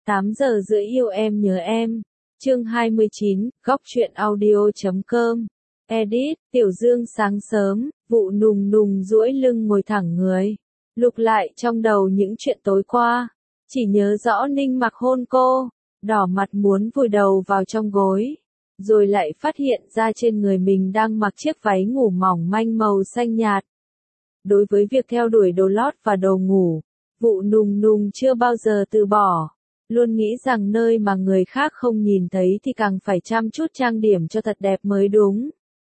8 giờ rưỡi yêu em nhớ em. Chương 29, góc truyện audio.com. Edit, Tiểu Dương sáng sớm, Vụ Nùng Nùng duỗi lưng ngồi thẳng người. Lục lại trong đầu những chuyện tối qua. Chỉ nhớ rõ Ninh Mặc hôn cô, đỏ mặt muốn vùi đầu vào trong gối. Rồi lại phát hiện ra trên người mình đang mặc chiếc váy ngủ mỏng manh màu xanh nhạt. Đối với việc theo đuổi đồ lót và đồ ngủ, Vụ Nùng Nùng chưa bao giờ từ bỏ. Luôn nghĩ rằng nơi mà người khác không nhìn thấy thì càng phải chăm chút trang điểm cho thật đẹp mới đúng.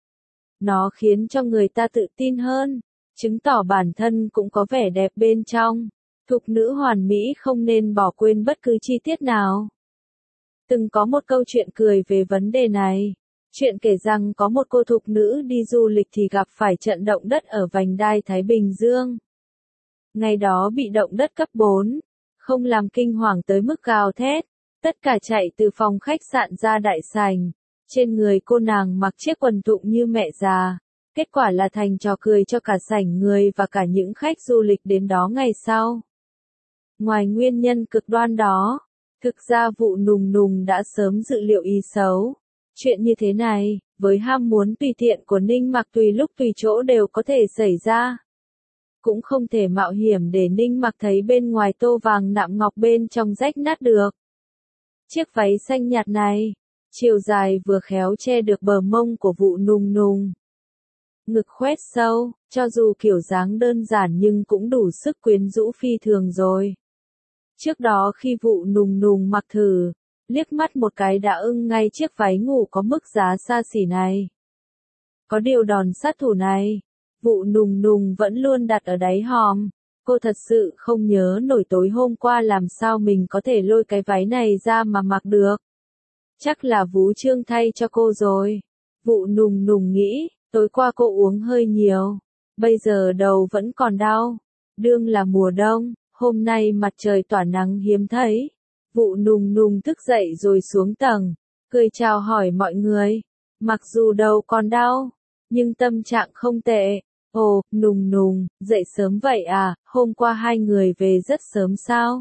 Nó khiến cho người ta tự tin hơn, chứng tỏ bản thân cũng có vẻ đẹp bên trong. Thục nữ hoàn mỹ không nên bỏ quên bất cứ chi tiết nào. Từng có một câu chuyện cười về vấn đề này. Chuyện kể rằng có một cô thục nữ đi du lịch thì gặp phải trận động đất ở vành đai Thái Bình Dương. Ngày đó bị động đất cấp 4, không làm kinh hoàng tới mức gào thét. Tất cả chạy từ phòng khách sạn ra đại sảnh. Trên người cô nàng mặc chiếc quần thụng như mẹ già. Kết quả là thành trò cười cho cả sảnh người và cả những khách du lịch đến đó ngày sau. Ngoài nguyên nhân cực đoan đó, thực ra Vụ Nùng Nùng đã sớm dự liệu ý xấu. Chuyện như thế này, với ham muốn tùy tiện của Ninh Mặc tùy lúc tùy chỗ đều có thể xảy ra. Cũng không thể mạo hiểm để Ninh Mặc thấy bên ngoài tô vàng nạm ngọc bên trong rách nát được. Chiếc váy xanh nhạt này, chiều dài vừa khéo che được bờ mông của Vụ Nùng Nùng. Ngực khoét sâu, cho dù kiểu dáng đơn giản nhưng cũng đủ sức quyến rũ phi thường rồi. Trước đó khi Vụ Nùng Nùng mặc thử, liếc mắt một cái đã ưng ngay chiếc váy ngủ có mức giá xa xỉ này. Có điều đòn sát thủ này, Vụ Nùng Nùng vẫn luôn đặt ở đáy hòm. Cô thật sự không nhớ nổi tối hôm qua làm sao mình có thể lôi cái váy này ra mà mặc được. Chắc là Vú Trương thay cho cô rồi. Vụ Nùng Nùng nghĩ, tối qua cô uống hơi nhiều. Bây giờ đầu vẫn còn đau. Đương là mùa đông, hôm nay mặt trời tỏa nắng hiếm thấy. Vụ Nùng Nùng thức dậy rồi xuống tầng, cười chào hỏi mọi người. Mặc dù đầu còn đau, nhưng tâm trạng không tệ. Ồ, Nùng Nùng, dậy sớm vậy à, hôm qua hai người về rất sớm sao?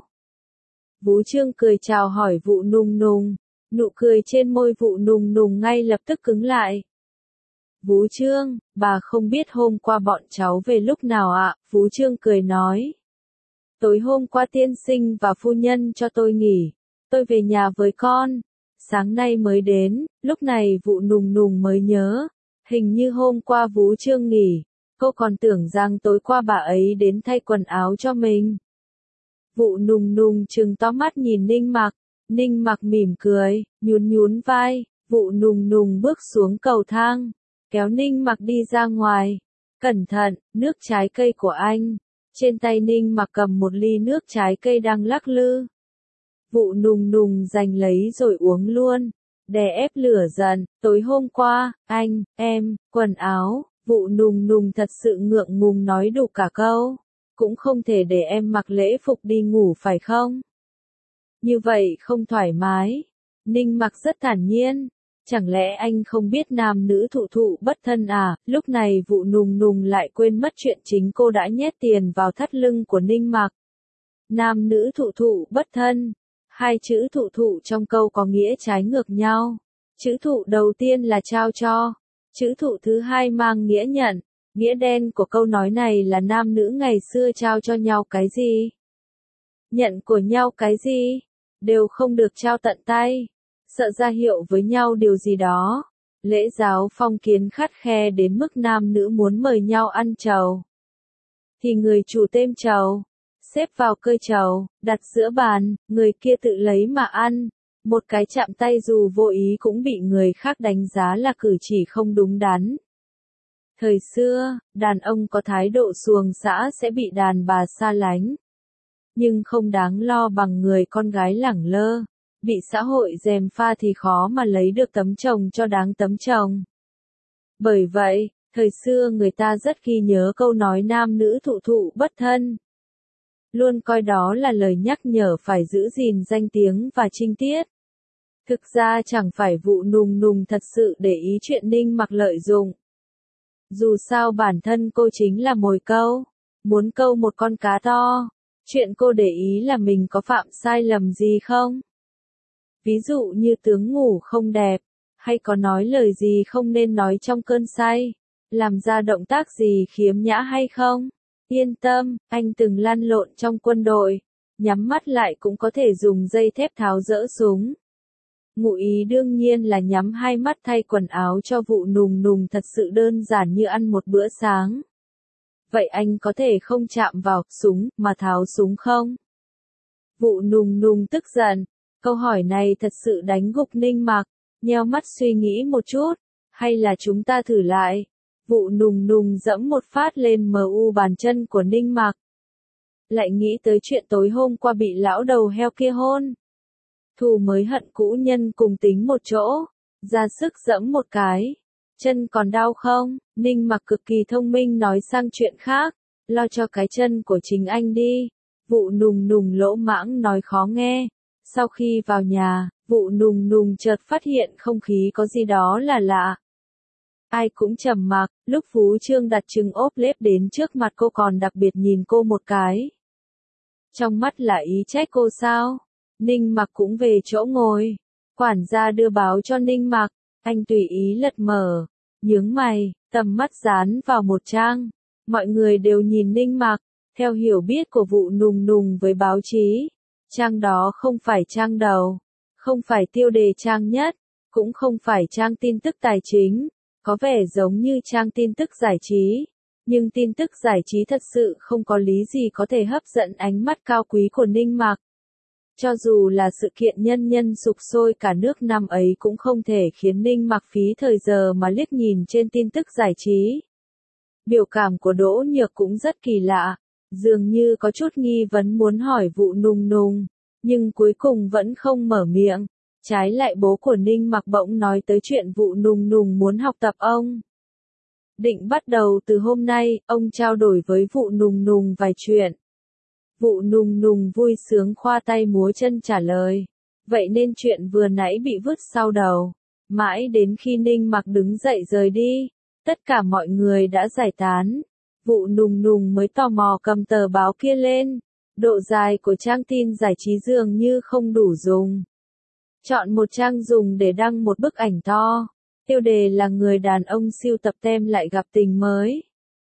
Vú Trương cười chào hỏi Vụ Nùng Nùng, nụ cười trên môi Vụ Nùng Nùng ngay lập tức cứng lại. Vú Trương, bà không biết hôm qua bọn cháu về lúc nào ạ? Vú Trương cười nói. Tối hôm qua tiên sinh và phu nhân cho tôi nghỉ, tôi về nhà với con. Sáng nay mới đến, lúc này Vụ Nùng Nùng mới nhớ. Hình như hôm qua Vú Trương nghỉ, cô còn tưởng rằng tối qua bà ấy đến thay quần áo cho mình. Vụ Nùng Nùng trừng to mắt nhìn Ninh Mặc. Ninh Mặc mỉm cười, nhún nhún vai. Vụ Nùng Nùng bước xuống cầu thang, kéo Ninh Mặc đi ra ngoài. Cẩn thận, nước trái cây của anh. Trên tay Ninh Mặc cầm một ly nước trái cây đang lắc lư. Vụ Nùng Nùng giành lấy rồi uống luôn. Đè ép lửa giận, tối hôm qua, anh, em, quần áo. Vụ Nùng Nùng thật sự ngượng ngùng nói đủ cả câu. Cũng không thể để em mặc lễ phục đi ngủ phải không? Như vậy không thoải mái. Ninh Mặc rất thản nhiên. Chẳng lẽ anh không biết nam nữ thụ thụ bất thân à? Lúc này Vụ Nùng Nùng lại quên mất chuyện chính cô đã nhét tiền vào thắt lưng của Ninh Mặc. Nam nữ thụ thụ bất thân. Hai chữ thụ thụ trong câu có nghĩa trái ngược nhau. Chữ thụ đầu tiên là trao cho. Chữ thụ thứ hai mang nghĩa nhận. Nghĩa đen của câu nói này là nam nữ ngày xưa trao cho nhau cái gì? Nhận của nhau cái gì? Đều không được trao tận tay. Sợ ra hiệu với nhau điều gì đó. Lễ giáo phong kiến khắt khe đến mức nam nữ muốn mời nhau ăn trầu. Thì người chủ têm trầu, xếp vào cơi trầu, đặt giữa bàn, người kia tự lấy mà ăn. Một cái chạm tay dù vô ý cũng bị người khác đánh giá là cử chỉ không đúng đắn. Thời xưa, đàn ông có thái độ xuồng xã sẽ bị đàn bà xa lánh. Nhưng không đáng lo bằng người con gái lẳng lơ. Bị xã hội gièm pha thì khó mà lấy được tấm chồng cho đáng tấm chồng. Bởi vậy, thời xưa người ta rất ghi nhớ câu nói nam nữ thụ thụ bất thân. Luôn coi đó là lời nhắc nhở phải giữ gìn danh tiếng và trinh tiết. Thực ra chẳng phải Vụ Nùng Nùng thật sự để ý chuyện Ninh Mặc lợi dụng. Dù sao bản thân cô chính là mồi câu, muốn câu một con cá to. Chuyện cô để ý là mình có phạm sai lầm gì không? Ví dụ như tướng ngủ không đẹp, hay có nói lời gì không nên nói trong cơn say, làm ra động tác gì khiếm nhã hay không? Yên tâm, anh từng lăn lộn trong quân đội, nhắm mắt lại cũng có thể dùng dây thép tháo dỡ súng. Ngụ ý đương nhiên là nhắm hai mắt thay quần áo cho vụ nùng nùng thật sự đơn giản như ăn một bữa sáng. Vậy anh có thể không chạm vào súng mà tháo súng không? Vụ nùng nùng tức giận. Câu hỏi này thật sự đánh gục Ninh Mặc, nheo mắt suy nghĩ một chút, hay là chúng ta thử lại. Vụ nùng nùng dẫm một phát lên mu bàn chân của Ninh Mặc. Lại nghĩ tới chuyện tối hôm qua bị lão đầu heo kia hôn. Thù mới hận cũ nhân cùng tính một chỗ, ra sức dẫm một cái. Chân còn đau không? Ninh Mặc cực kỳ thông minh nói sang chuyện khác, lo cho cái chân của chính anh đi. Vụ nùng nùng lỗ mãng nói khó nghe. Sau khi vào nhà, vụ nùng nùng chợt phát hiện không khí có gì đó là lạ. Ai cũng trầm mặc, lúc Phú Trương đặt trứng ốp lết đến trước mặt cô còn đặc biệt nhìn cô một cái. Trong mắt là ý trách cô sao? Ninh Mặc cũng về chỗ ngồi. Quản gia đưa báo cho Ninh Mặc, anh tùy ý lật mở, nhướng mày, tầm mắt dán vào một trang. Mọi người đều nhìn Ninh Mặc, theo hiểu biết của vụ nùng nùng với báo chí. Trang đó không phải trang đầu, không phải tiêu đề trang nhất, cũng không phải trang tin tức tài chính, có vẻ giống như trang tin tức giải trí. Nhưng tin tức giải trí thật sự không có lý gì có thể hấp dẫn ánh mắt cao quý của Ninh Mặc. Cho dù là sự kiện nhân nhân sục sôi cả nước năm ấy cũng không thể khiến Ninh Mặc phí thời giờ mà liếc nhìn trên tin tức giải trí. Biểu cảm của Đỗ Nhược cũng rất kỳ lạ, dường như có chút nghi vấn muốn hỏi vụ nùng nùng, nhưng cuối cùng vẫn không mở miệng. Trái lại bố của Ninh Mặc bỗng nói tới chuyện vụ nùng nùng muốn học tập ông. Định bắt đầu từ hôm nay, ông trao đổi với vụ nùng nùng vài chuyện. Vụ nùng nùng vui sướng khoa tay múa chân trả lời. Vậy nên chuyện vừa nãy bị vứt sau đầu. Mãi đến khi Ninh Mặc đứng dậy rời đi, tất cả mọi người đã giải tán. Vụ nùng nùng mới tò mò cầm tờ báo kia lên. Độ dài của trang tin giải trí dường như không đủ dùng. Chọn một trang dùng để đăng một bức ảnh to. Tiêu đề là người đàn ông sưu tập tem lại gặp tình mới.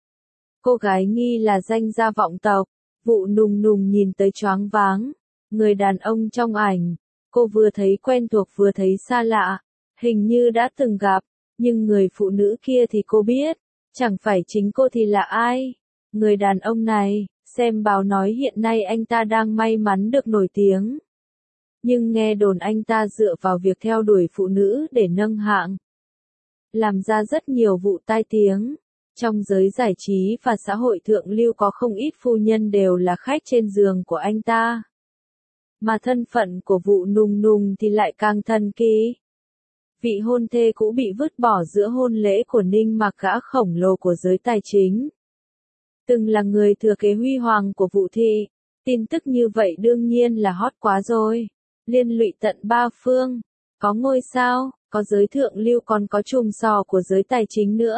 Cô gái nghi là danh gia vọng tộc. Vụ nùng nùng nhìn tới choáng váng. Người đàn ông trong ảnh, cô vừa thấy quen thuộc vừa thấy xa lạ. Hình như đã từng gặp, nhưng người phụ nữ kia thì cô biết. Chẳng phải chính cô thì là ai? Người đàn ông này, xem báo nói hiện nay anh ta đang may mắn được nổi tiếng. Nhưng nghe đồn anh ta dựa vào việc theo đuổi phụ nữ để nâng hạng. Làm ra rất nhiều vụ tai tiếng. Trong giới giải trí và xã hội thượng lưu có không ít phu nhân đều là khách trên giường của anh ta. Mà thân phận của vụ nùng nùng thì lại càng thần kỳ. Vị hôn thê cũ bị vứt bỏ giữa hôn lễ của Ninh Mặc, gã khổng lồ của giới tài chính. Từng là người thừa kế huy hoàng của vụ thị. Tin tức như vậy đương nhiên là hot quá rồi. Liên lụy tận ba phương. Có ngôi sao, có giới thượng lưu còn có chùm sò của giới tài chính nữa.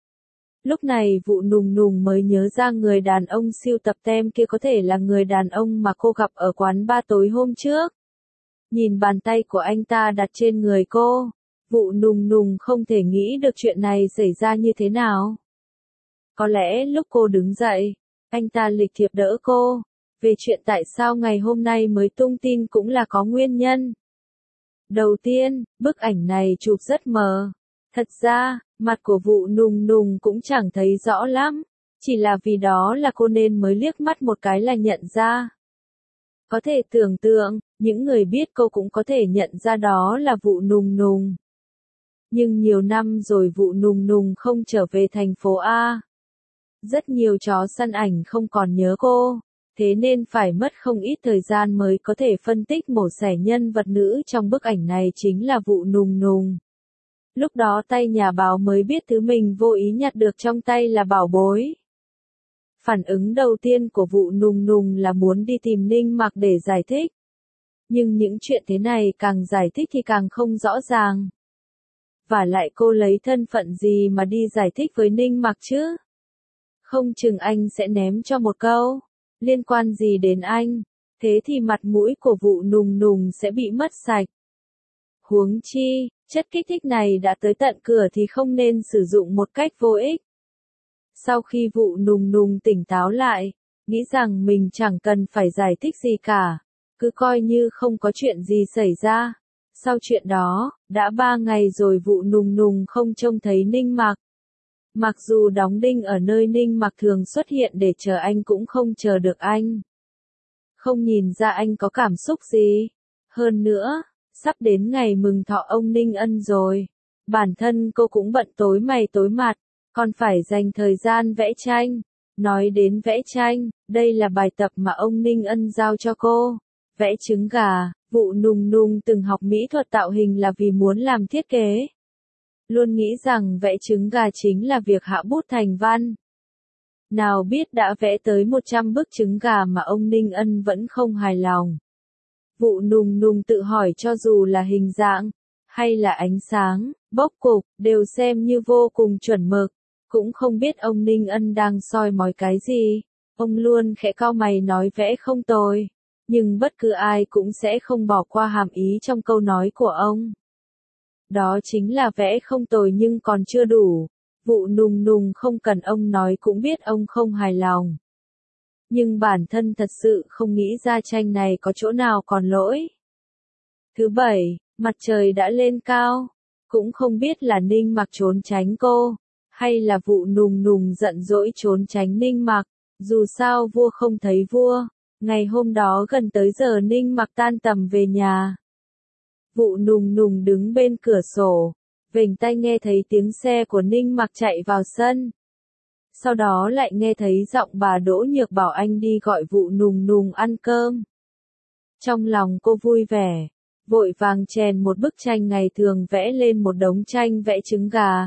Lúc này vụ nùng nùng mới nhớ ra người đàn ông sưu tập tem kia có thể là người đàn ông mà cô gặp ở quán bar tối hôm trước. Nhìn bàn tay của anh ta đặt trên người cô, vụ nùng nùng không thể nghĩ được chuyện này xảy ra như thế nào. Có lẽ lúc cô đứng dậy, anh ta lịch thiệp đỡ cô. Về chuyện tại sao ngày hôm nay mới tung tin cũng là có nguyên nhân. Đầu tiên, bức ảnh này chụp rất mờ. Thật ra, mặt của vụ nùng nùng cũng chẳng thấy rõ lắm. Chỉ là vì đó là cô nên mới liếc mắt một cái là nhận ra. Có thể tưởng tượng, những người biết cô cũng có thể nhận ra đó là vụ nùng nùng. Nhưng nhiều năm rồi vụ nùng nùng không trở về thành phố A. Rất nhiều chó săn ảnh không còn nhớ cô. Thế nên phải mất không ít thời gian mới có thể phân tích mổ xẻ nhân vật nữ trong bức ảnh này chính là vụ nùng nùng. Lúc đó tay nhà báo mới biết thứ mình vô ý nhặt được trong tay là bảo bối. Phản ứng đầu tiên của vụ nùng nùng là muốn đi tìm Ninh Mặc để giải thích. Nhưng những chuyện thế này càng giải thích thì càng không rõ ràng. Và lại cô lấy thân phận gì mà đi giải thích với Ninh Mặc chứ? Không chừng anh sẽ ném cho một câu. Liên quan gì đến anh? Thế thì mặt mũi của vụ nùng nùng sẽ bị mất sạch. Huống chi, chất kích thích này đã tới tận cửa thì không nên sử dụng một cách vô ích. Sau khi vụ nùng nùng tỉnh táo lại, nghĩ rằng mình chẳng cần phải giải thích gì cả, cứ coi như không có chuyện gì xảy ra. Sau chuyện đó, đã 3 ngày rồi vụ nùng nùng không trông thấy Ninh Mặc. Mặc dù đóng đinh ở nơi Ninh Mặc thường xuất hiện để chờ anh cũng không chờ được anh. Không nhìn ra anh có cảm xúc gì. Hơn nữa, sắp đến ngày mừng thọ ông Ninh Ân rồi. Bản thân cô cũng bận tối mày tối mặt, còn phải dành thời gian vẽ tranh. Nói đến vẽ tranh, đây là bài tập mà ông Ninh Ân giao cho cô. Vẽ trứng gà, vụ nùng nùng từng học mỹ thuật tạo hình là vì muốn làm thiết kế. Luôn nghĩ rằng vẽ trứng gà chính là việc hạ bút thành văn. Nào biết đã vẽ tới 100 bức trứng gà mà ông Ninh Ân vẫn không hài lòng. Vụ nùng nùng tự hỏi cho dù là hình dạng, hay là ánh sáng, bốc cục, đều xem như vô cùng chuẩn mực. Cũng không biết ông Ninh Ân đang soi mói cái gì. Ông luôn khẽ cau mày nói vẽ không tồi. Nhưng bất cứ ai cũng sẽ không bỏ qua hàm ý trong câu nói của ông. Đó chính là vẽ không tồi nhưng còn chưa đủ. Vụ nùng nùng không cần ông nói cũng biết ông không hài lòng. Nhưng bản thân thật sự không nghĩ ra tranh này có chỗ nào còn lỗi. Thứ bảy, mặt trời đã lên cao. Cũng không biết là Ninh Mặc trốn tránh cô, hay là vụ nùng nùng giận dỗi trốn tránh Ninh Mặc. Dù sao vua không thấy vua. Ngày hôm đó gần tới giờ Ninh Mặc tan tầm về nhà. Vụ nùng nùng đứng bên cửa sổ, vểnh tai nghe thấy tiếng xe của Ninh Mặc chạy vào sân. Sau đó lại nghe thấy giọng bà Đỗ Nhược bảo anh đi gọi vụ nùng nùng ăn cơm. Trong lòng cô vui vẻ, vội vàng chèn một bức tranh ngày thường vẽ lên một đống tranh vẽ trứng gà.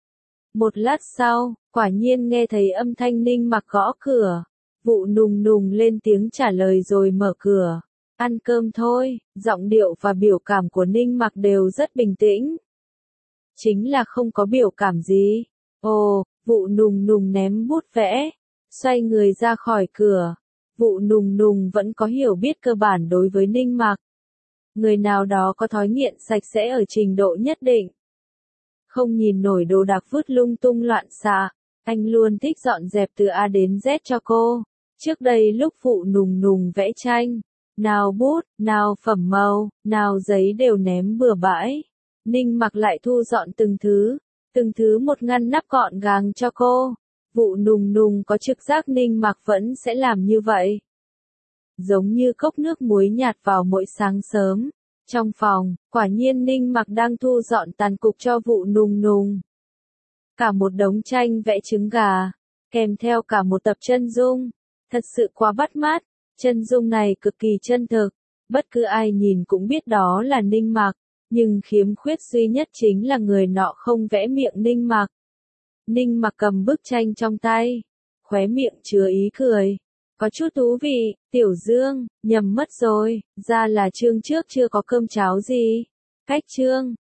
Một lát sau, quả nhiên nghe thấy âm thanh Ninh Mặc gõ cửa. Vụ nùng nùng lên tiếng trả lời rồi mở cửa. Ăn cơm thôi, giọng điệu và biểu cảm của Ninh Mặc đều rất bình tĩnh. Chính là không có biểu cảm gì. Ồ, vụ nùng nùng ném bút vẽ, xoay người ra khỏi cửa. Vụ nùng nùng vẫn có hiểu biết cơ bản đối với Ninh Mặc. Người nào đó có thói nghiện sạch sẽ ở trình độ nhất định. Không nhìn nổi đồ đạc vứt lung tung loạn xạ, anh luôn thích dọn dẹp từ A đến Z cho cô. Trước đây lúc vụ nùng nùng vẽ tranh, nào bút, nào phẩm màu, nào giấy đều ném bừa bãi. Ninh Mặc lại thu dọn từng thứ một ngăn nắp gọn gàng cho cô. Vụ nùng nùng có trực giác Ninh Mặc vẫn sẽ làm như vậy. Giống như cốc nước muối nhạt vào mỗi sáng sớm. Trong phòng, quả nhiên Ninh Mặc đang thu dọn tàn cục cho vụ nùng nùng. Cả một đống tranh vẽ trứng gà, kèm theo cả một tập chân dung. Thật sự quá bắt mắt, chân dung này cực kỳ chân thực, bất cứ ai nhìn cũng biết đó là Ninh Mặc, nhưng khiếm khuyết duy nhất chính là người nọ không vẽ miệng Ninh Mặc. Ninh Mặc cầm bức tranh trong tay, khóe miệng chứa ý cười. Có chút thú vị, Tiểu Dương, nhầm mất rồi, ra là chương trước chưa có cơm cháo gì. Cách chương.